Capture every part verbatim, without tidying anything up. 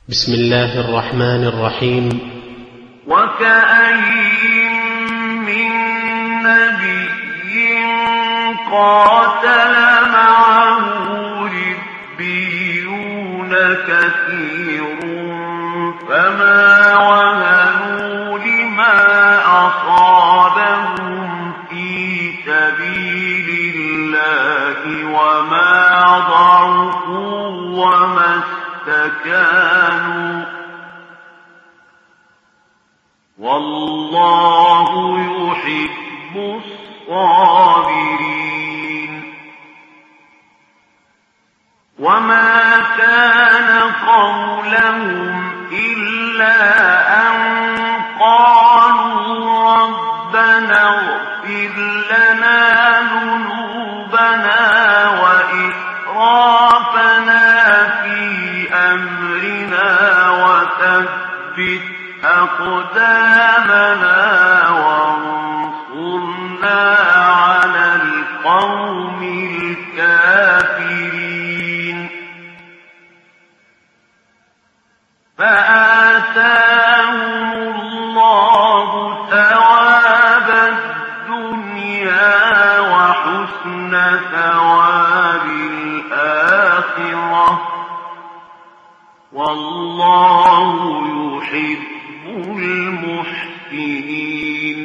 بسم الله الرحمن الرحيم. وكأين من نبي قاتل معه ربيون كثير فما وهنوا لما أصابهم في سبيل الله وما ضعفوا وما استكانوا والله يحب الصابرين. وما كان قولهم إلا أن قالوا ربنا اغفر لنا ذنوبنا وإسرافنا في أمرنا وثبت أقدامنا وانصرنا على القوم الكافرين. فآتاهم الله ثواب الدنيا وحسن ثواب الآخرة والله يحب المحسنين.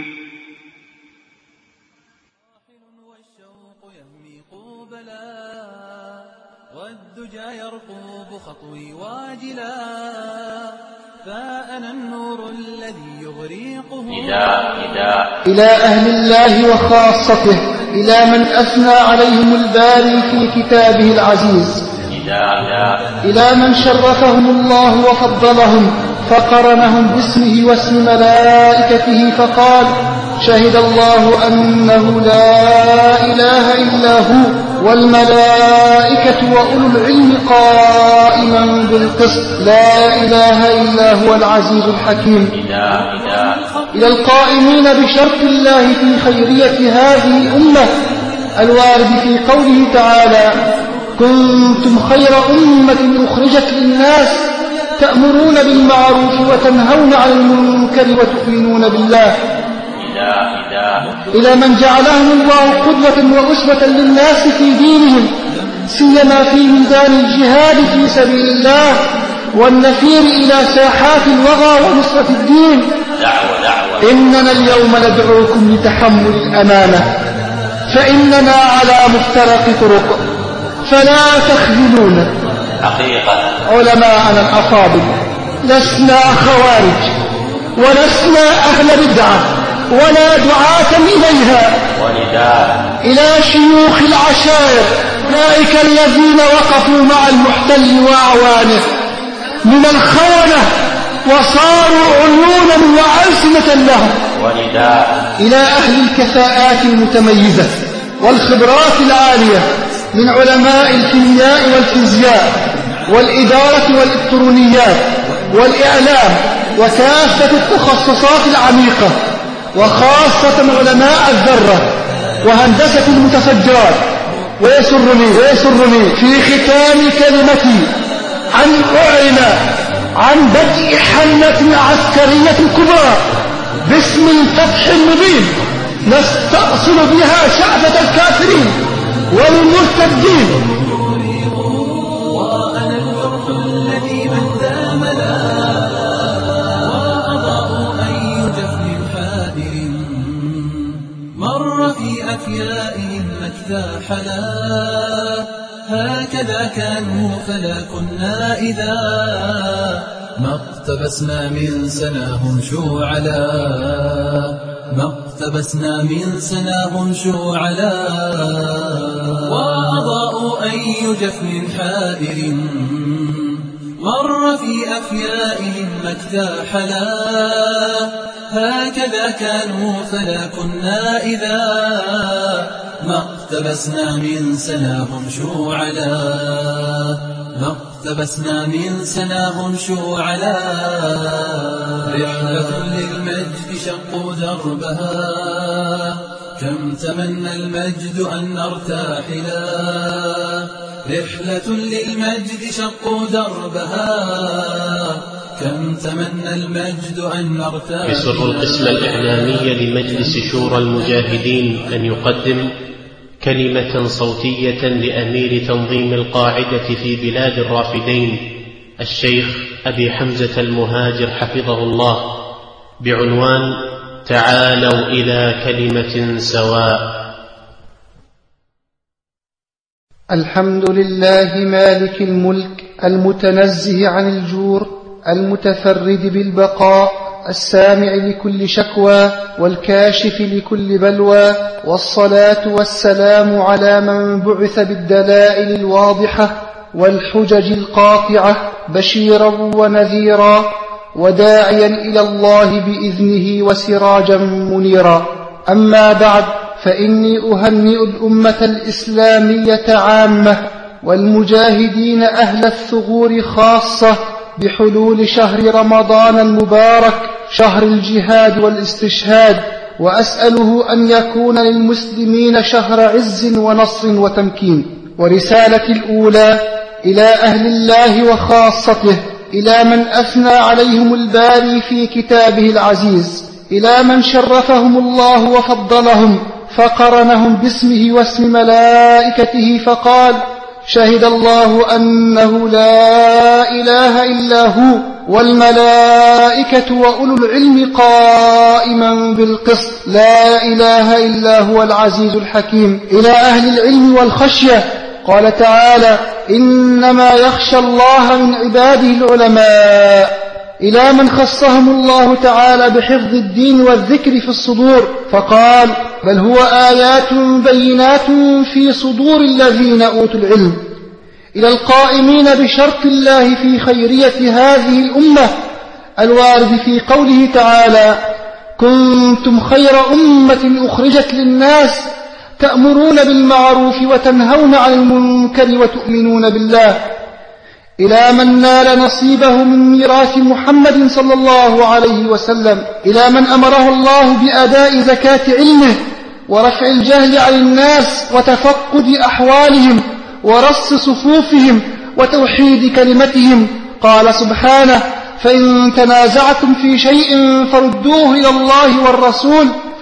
والشوق يهميق بلا والدجى يرقوب خطوي واجلا فأنا النور الذي يغريقه إلى أهل الله وخاصته، إلى من أثنى عليهم الباري في كتابه العزيز، إلى من شرفهم الله وفضلهم فقرنهم باسمه واسم ملائكته فقال: شهد الله أنه لا إله إلا هو والملائكة وأولو العلم قائما بالقسط لا إله إلا هو العزيز الحكيم. إلى القائمين بشرط الله في خيرية هذه الأمة الوارد في قوله تعالى: كنتم خير أمة أخرجت للناس تأمرون بالمعروف وتنهون عن المنكر وتؤمنون بالله. إلى من جعلهم الله قدوة وأسوة للناس في دينهم، سيما في ميدان الجهاد في سبيل الله والنفير إلى ساحات الوغى ونصرة الدين. إننا اليوم ندعوكم لتحمل الأمانة، فإننا على مفترق طرق، فلا تخذلونا علماءنا الأفاضل. لسنا خوارج ولسنا أهل بدعة ولا دعاة إليها. إلى شيوخ العشائر أولئك الذين وقفوا مع المحتل وأعوانه من الخونة وصاروا عيونا وألسنة لهم. إلى أهل الكفاءات المتميزة والخبرات العالية من علماء الكيمياء والفيزياء والإدارة والإلكترونيات والإعلام وكافة التخصصات العميقة، وخاصة علماء الذرة وهندسة المتفجرات. ويسرني, ويسرني في ختام كلمتي أن أعلن عن بدء حملة عسكرية كبرى باسم الفتح المبين نستأصل بها شعبة الكافرين والمرتدين. وأنا الجرح الذي من دامنا وأضاء أي جفن حائر مر في أكيائهم مكتاحنا هكذا كانوا فلا كنا إذا ما اقتبسنا من سناهم شوعلا ما اقتبسنا من سناهم شوعلا وأضاءوا أي جفن حائر مر في أفيائهم مكتاحلا هكذا كانوا فلا كنا إذا ما اقتبسنا من سناهم شوعلا ما اقتبسنا من سناهم شوعلا. رحلة للمجد شقوا دربها كم تمنى المجد أن نرتاحلا رحلة للمجد شقوا دربها كم تمنى المجد أن نرتاح. يسر القسم الإعلامي لمجلس شورى المجاهدين أن يقدم كلمة صوتية لأمير تنظيم القاعدة في بلاد الرافدين الشيخ أبي حمزة المهاجر حفظه الله بعنوان تعالوا إلى كلمة سواء. الحمد لله مالك الملك المتنزه عن الجور المتفرد بالبقاء السامع لكل شكوى والكاشف لكل بلوى، والصلاة والسلام على من بعث بالدلائل الواضحة والحجج القاطعة بشيرا ونذيرا وداعيا إلى الله بإذنه وسراجا منيرا. أما بعد، فإني أهنئ الأمة الإسلامية عامة والمجاهدين أهل الثغور خاصة بحلول شهر رمضان المبارك، شهر الجهاد والاستشهاد، وأسأله أن يكون للمسلمين شهر عز ونصر وتمكين. ورسالتي الأولى إلى أهل الله وخاصته، إلى من أثنى عليهم الباري في كتابه العزيز، إلى من شرفهم الله وفضلهم فقرنهم باسمه واسم ملائكته فقال: شهد الله أنه لا إله إلا هو والملائكة وأولو العلم قائما بالقسط، لا إله إلا هو العزيز الحكيم. إلى أهل العلم والخشية قال تعالى: إنما يخشى الله من عباده العلماء. إلى من خصهم الله تعالى بحفظ الدين والذكر في الصدور فقال: بل هو آيات بينات في صدور الذين أوتوا العلم. إلى القائمين بشرط الله في خيرية هذه الأمة الوارد في قوله تعالى: كنتم خير أمة أخرجت للناس تأمرون بالمعروف وتنهون عن المنكر وتؤمنون بالله. إلى من نال نصيبه من ميراث محمد صلى الله عليه وسلم، إلى من أمره الله بأداء زكاة علمه ورفع الجهل عن الناس وتفقد أحوالهم ورص صفوفهم وتوحيد كلمتهم. قال سبحانه: فإن تنازعتم في شيء فردوه إلى الله والرسول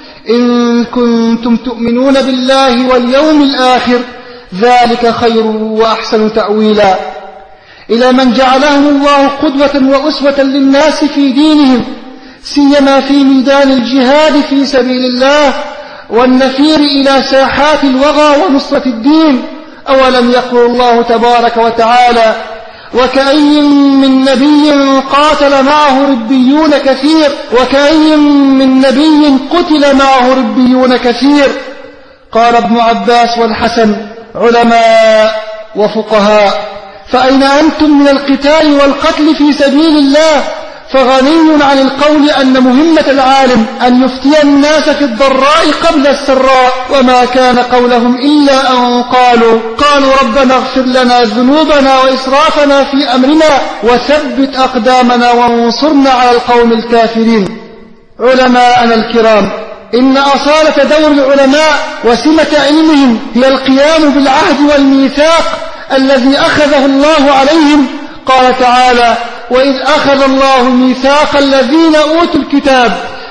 إن كنتم تؤمنون بالله واليوم الآخر، ذلك خير وأحسن تأويلا. إلى من جعلهم الله قدوة وأسوة للناس في دينهم، سيما في ميدان الجهاد في سبيل الله والنفير إلى ساحات الوغى ونصرة الدين. أولم يقل الله تبارك وتعالى: وكأي من نبي قاتل معه ربيون كثير وكأي من نبي قتل معه ربيون كثير. قال ابن عباس والحسن: علماء وفقهاء. فأين أنتم من القتال والقتل في سبيل الله؟ فغني عن القول أن مهمة العالم أن يفتي الناس في الضراء قبل السراء، وما كان قولهم إلا أن قالوا قالوا ربنا اغفر لنا ذنوبنا وإسرافنا في أمرنا وثبت أقدامنا وانصرنا على القوم الكافرين. علماءنا الكرام، إن أصالة دور العلماء وسمة علمهم هي القيام بالعهد والميثاق الذي أخذه الله عليهم. قال تعالى: وإذ أخذ الله ميثاق الذين أوتوا الكتاب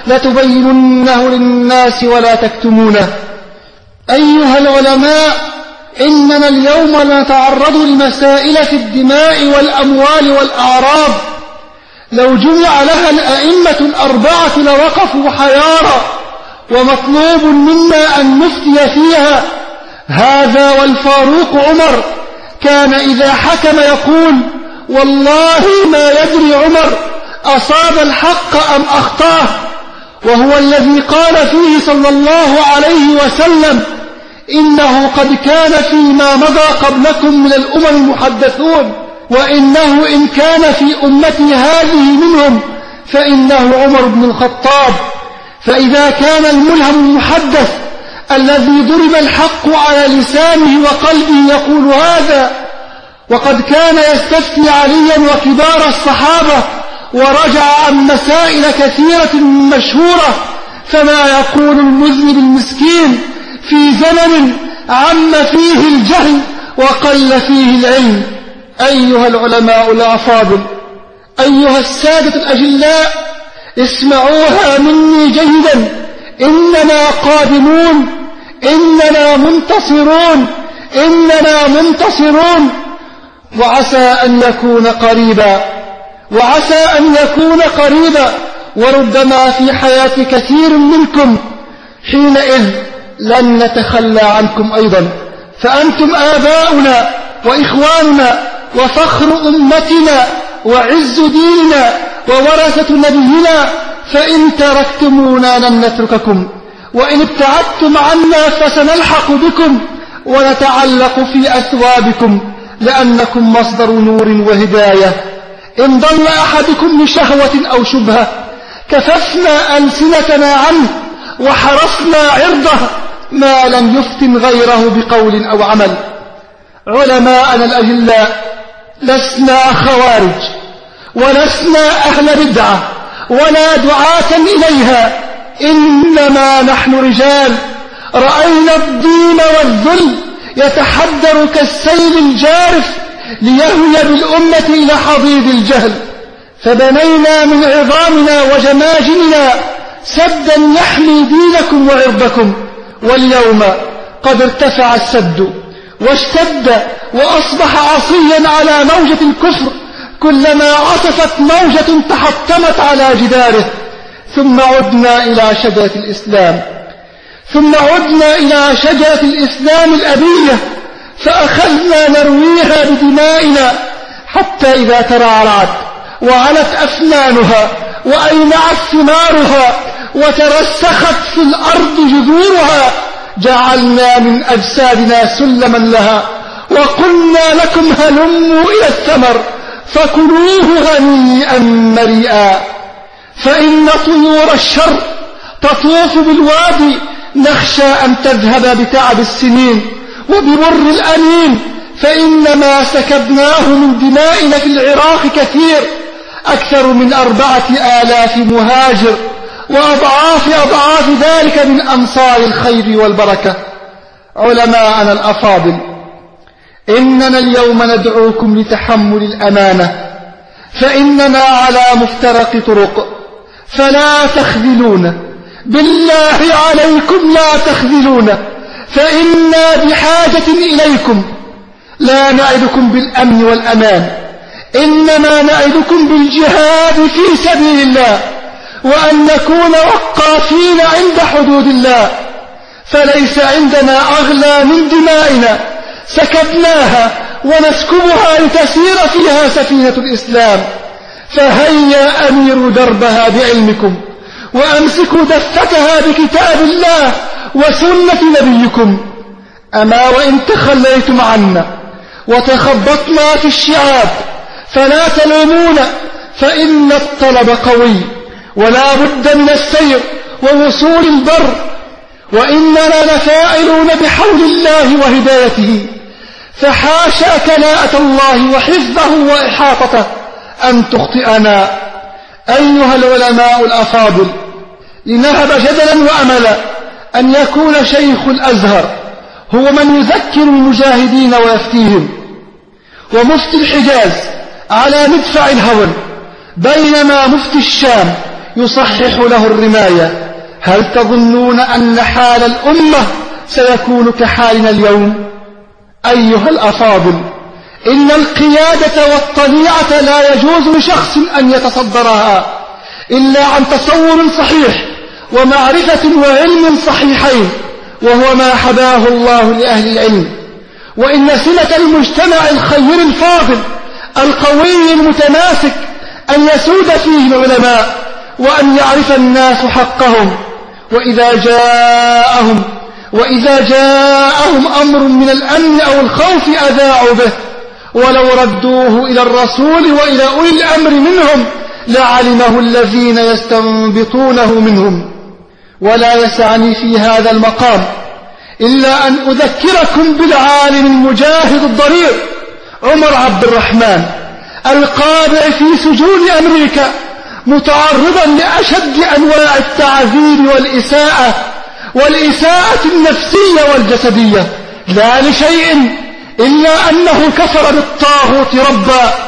لتبيننه للناس ولا تكتمونه. أيها العلماء، إننا اليوم نتعرض لمسائل في الدماء والأموال والأعراض لو جمع لها الأئمة الأربعة لوقفوا حيارى، ومطلوب منا أن نفتي فيها. هذا والفاروق عمر كان إذا حكم يقول: والله ما يدري عمر أصاب الحق أم أخطاه. وهو الذي قال فيه صلى الله عليه وسلم: إنه قد كان فيما مضى قبلكم من الأمم محدثون، وإنه إن كان في أمتي هذه منهم فإنه عمر بن الخطاب. فإذا كان الملهم المحدث الذي ضرب الحق على لسانه وقلبه يقول هذا، وقد كان يستفتي عليا وكبار الصحابة ورجع عن مسائل كثيرة مشهورة، فما يقول المذنب المسكين في زمن عم فيه الجهل وقل فيه العلم. أيها العلماء الأفاضل، أيها السادة الأجلاء اسمعوها مني جيدا، إننا قادمون، إننا منتصرون، إننا منتصرون، وعسى أن يكون قريبا، وعسى أن يكون قريبا، وربما في حياة كثير منكم، حينئذ لن نتخلى عنكم أيضا، فأنتم آباؤنا وإخواننا وفخر أمتنا وعز ديننا وورثة نبينا، فإن تركتمونا لن نترككم، وإن ابتعدتم عنا فسنلحق بكم ونتعلق في أثوابكم، لأنكم مصدر نور وهداية. إن ضل أحدكم لشهوة أو شبهة كففنا ألسنتنا عنه وحرصنا عرضه ما لم يفتن غيره بقول أو عمل. علماءنا الأجلاء لسنا خوارج ولسنا أهل بدعة ولا دعاة إليها، إنما نحن رجال رأينا الدين والذل يتحدر كالسيل الجارف ليهوي بالأمة إلى حضيض الجهل، فبنينا من عظامنا وجماجمنا سدا يحمي دينكم وعرضكم، واليوم قد ارتفع السد واشتد وأصبح عصيا على موجة الكفر، كلما عصفت موجة تحطمت على جداره. ثم عدنا إلى شجرة الإسلام ثم عدنا إلى شجرة الإسلام الأبية، فأخذنا نرويها بدمائنا حتى إذا ترعرعت وعلت أفنانها وأينعت ثمارها وترسخت في الأرض جذورها، جعلنا من أجسادنا سلما لها وقلنا لكم هلموا إلى الثمر فكلوه هنيئا مريئا. فإن طيور الشر تطوف بالوادي نخشى أن تذهب بتعب السنين وبمر الأنين، فإنما سكبناه من دمائنا في العراق كثير، أكثر من أربعة آلاف مهاجر، وأضعاف أضعاف ذلك من أمصار الخير والبركة. علماءنا الأفاضل، إننا اليوم ندعوكم لتحمل الأمانة، فإننا على مفترق طرق، فلا تخذلون، بالله عليكم لا تخذلون، فإنا بحاجة إليكم. لا نعدكم بالأمن والأمان، إنما نعدكم بالجهاد في سبيل الله، وأن نكون وقافين عند حدود الله، فليس عندنا أغلى من دمائنا سكبناها ونسكبها لتسير فيها سفينة الإسلام. فهيا أميروا دربها بعلمكم، وأمسكوا دفتها بكتاب الله وسنة نبيكم. أما وإن تخليتم عنا وتخبطنا في الشعاب فلا تلومونا، فإن الطلب قوي ولا بد من السير ووصول البر، وإننا لفاعلون بحول الله وهدايته، فحاشا كلاءة الله وحفظه وإحاطته أن تخطئنا. أيها العلماء الأفاضل، لنهب جدلا وأملا أن يكون شيخ الأزهر هو من يذكر المجاهدين ويفتيهم، ومفتي الحجاز على مدفع الهون، بينما مفتي الشام يصحح له الرماية. هل تظنون أن حال الأمة سيكون كحالنا اليوم؟ أيها الأفاضل، إن القيادة والطليعة لا يجوز لشخص أن يتصدرها إلا عن تصور صحيح ومعرفة وعلم صحيحين، وهو ما حباه الله لأهل العلم. وإن سمة المجتمع الخير الفاضل القوي المتماسك أن يسود فيه العلماء، وأن يعرف الناس حقهم، وإذا جاءهم وإذا جاءهم أمر من الأمن أو الخوف أذاعوا به، ولو ردوه إلى الرسول وإلى أولي الأمر منهم لعلمه الذين يستنبطونه منهم. ولا يسعني في هذا المقام إلا أن أذكركم بالعالم المجاهد الضرير عمر عبد الرحمن، القابع في سجون أمريكا متعرضا لأشد أنواع التعذيب والإساءة والإساءة النفسية والجسدية، لا لشيء إلا أنه كفر بالطاغوت ربا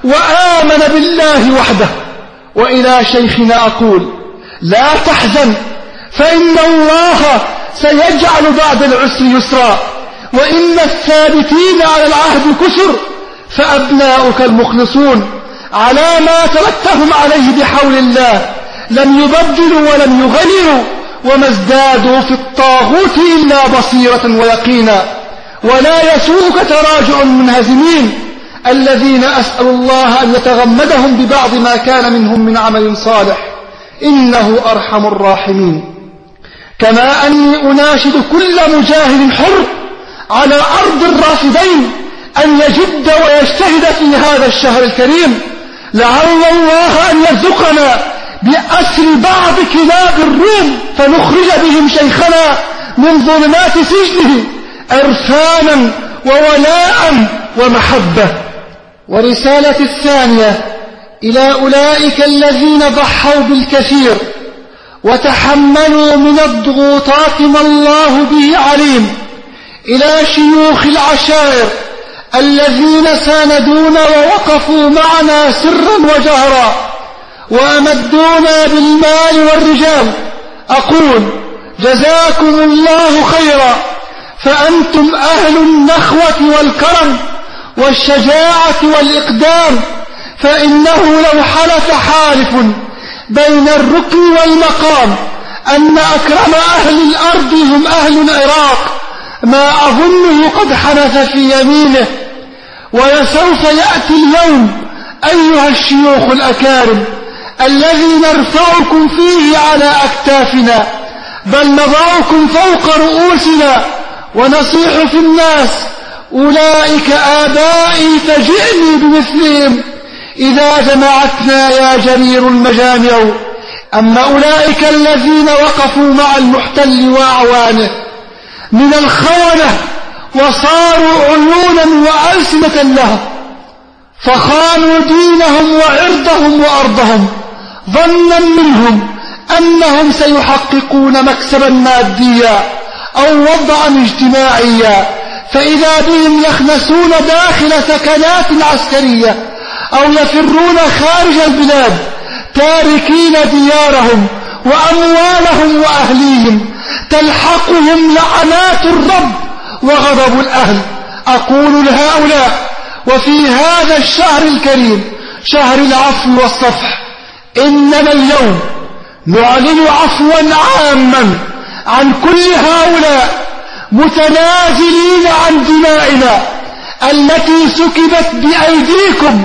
وآمن بالله وحده. وإلى شيخنا أقول: لا تحزن، فإن الله سيجعل بعد العسر يسرا، وإن الثابتين على العهد كثر، فأبناؤك المخلصون على ما تركتهم عليه بحول الله لم يبدلوا ولم يغيروا، وما ازدادوا في الطاغوت إلا بصيرة ويقينا. ولا يسوءك تراجع المنهزمين الذين أسأل الله أن يتغمدهم ببعض ما كان منهم من عمل صالح، إنه أرحم الراحمين. كما أني أناشد كل مجاهد حر على أرض الرافدين أن يجد ويجتهد في هذا الشهر الكريم، لعل الله أن يرزقنا بأسر بعض كلاب الروم فنخرج بهم شيخنا من ظلمات سجنه عرفانا وولاء ومحبة. ورسالة الثانية إلى أولئك الذين ضحوا بالكثير وتحملوا من الضغوطات ما الله به عليم، إلى شيوخ العشائر الذين ساندونا ووقفوا معنا سرا وجهرا وأمدونا بالمال والرجال، أقول: جزاكم الله خيرا، فأنتم أهل النخوة والكرم والشجاعة والإقدام، فإنه لو حلف حالف بين الركن والمقام أن أكرم أهل الأرض هم أهل العراق ما أظنه قد حنث في يمينه. وسوف يأتي اليوم أيها الشيوخ الأكارم الذي نرفعكم فيه على أكتافنا، بل نضعكم فوق رؤوسنا ونصيح في الناس: أولئك آبائي فجئني بمثلهم إذا جمعتنا يا جرير المجامع. أما أولئك الذين وقفوا مع المحتل وأعوانه من الخونة وصاروا عيونا وألسنة له، فخانوا دينهم وعرضهم وأرضهم ظنا منهم أنهم سيحققون مكسبا ماديا أو وضعا اجتماعيا، فإذا بهم يخنسون داخل سكنات عسكرية أو يفرون خارج البلاد تاركين ديارهم وأموالهم وأهليهم، تلحقهم لعنات الرب وغضب الأهل. أقول لهؤلاء وفي هذا الشهر الكريم، شهر العفو والصفح، إننا اليوم نعلن عفوا عاما عن كل هؤلاء متنازلين عن دمائنا التي سكبت بأيديكم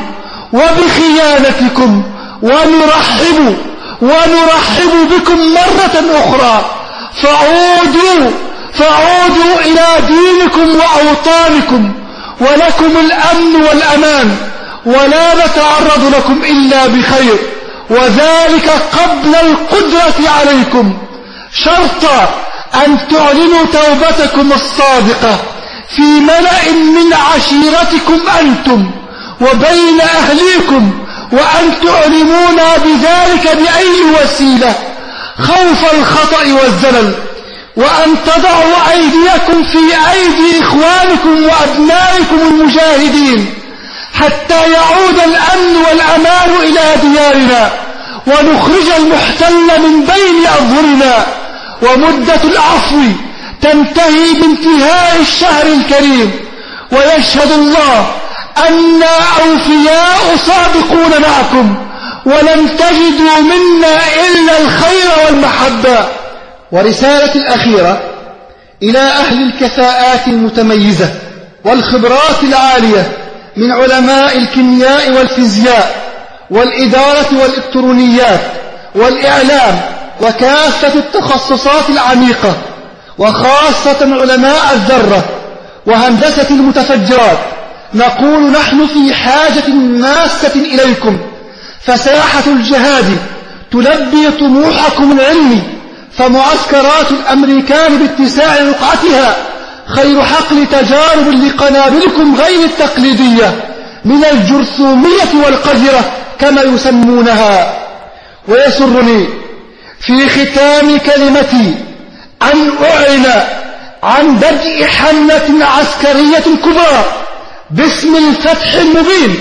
وبخيانتكم، ونرحب ونرحب بكم مرة أخرى، فعودوا فعودوا إلى دينكم وأوطانكم، ولكم الأمن والأمان، ولا نتعرض لكم إلا بخير، وذلك قبل القدرة عليكم، شرط أن تعلنوا توبتكم الصادقة في ملأ من عشيرتكم أنتم وبين أهليكم، وأن تعلمونا بذلك بأي وسيلة خوف الخطأ والزلل، وأن تضعوا أيديكم في أيدي إخوانكم وأبنائكم المجاهدين حتى يعود الأمن والأمان إلى ديارنا ونخرج المحتل من بين أظهرنا، ومدة العفو تنتهي بانتهاء الشهر الكريم، ويشهد الله أنا أوفياء صادقون معكم، ولن تجدوا منا إلا الخير والمحبة. ورسالة الأخيرة إلى أهل الكفاءات المتميزة والخبرات العالية من علماء الكيمياء والفيزياء والإدارة والإلكترونيات والإعلام وكافة التخصصات العميقة، وخاصة علماء الذرة وهندسة المتفجرات، نقول: نحن في حاجة ماسة إليكم، فساحة الجهاد تلبي طموحكم العلمي، فمعسكرات الأمريكان باتساع رقعتها خير حقل تجارب لقنابلكم غير التقليدية من الجرثومية والقذرة كما يسمونها. ويسرني في ختام كلمتي أن أعلن عن بدء حملة عسكرية كبرى باسم الفتح المبين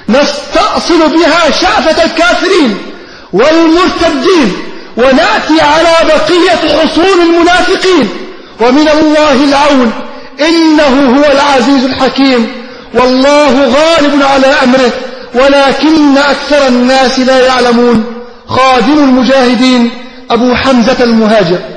نستأصل بها شعفة الكافرين والمرتدين ونأتي على بقية حصون المنافقين، ومن الله العون، إنه هو العزيز الحكيم، والله غالب على أمره ولكن أكثر الناس لا يعلمون. خادم المجاهدين أبو حمزة المهاجر.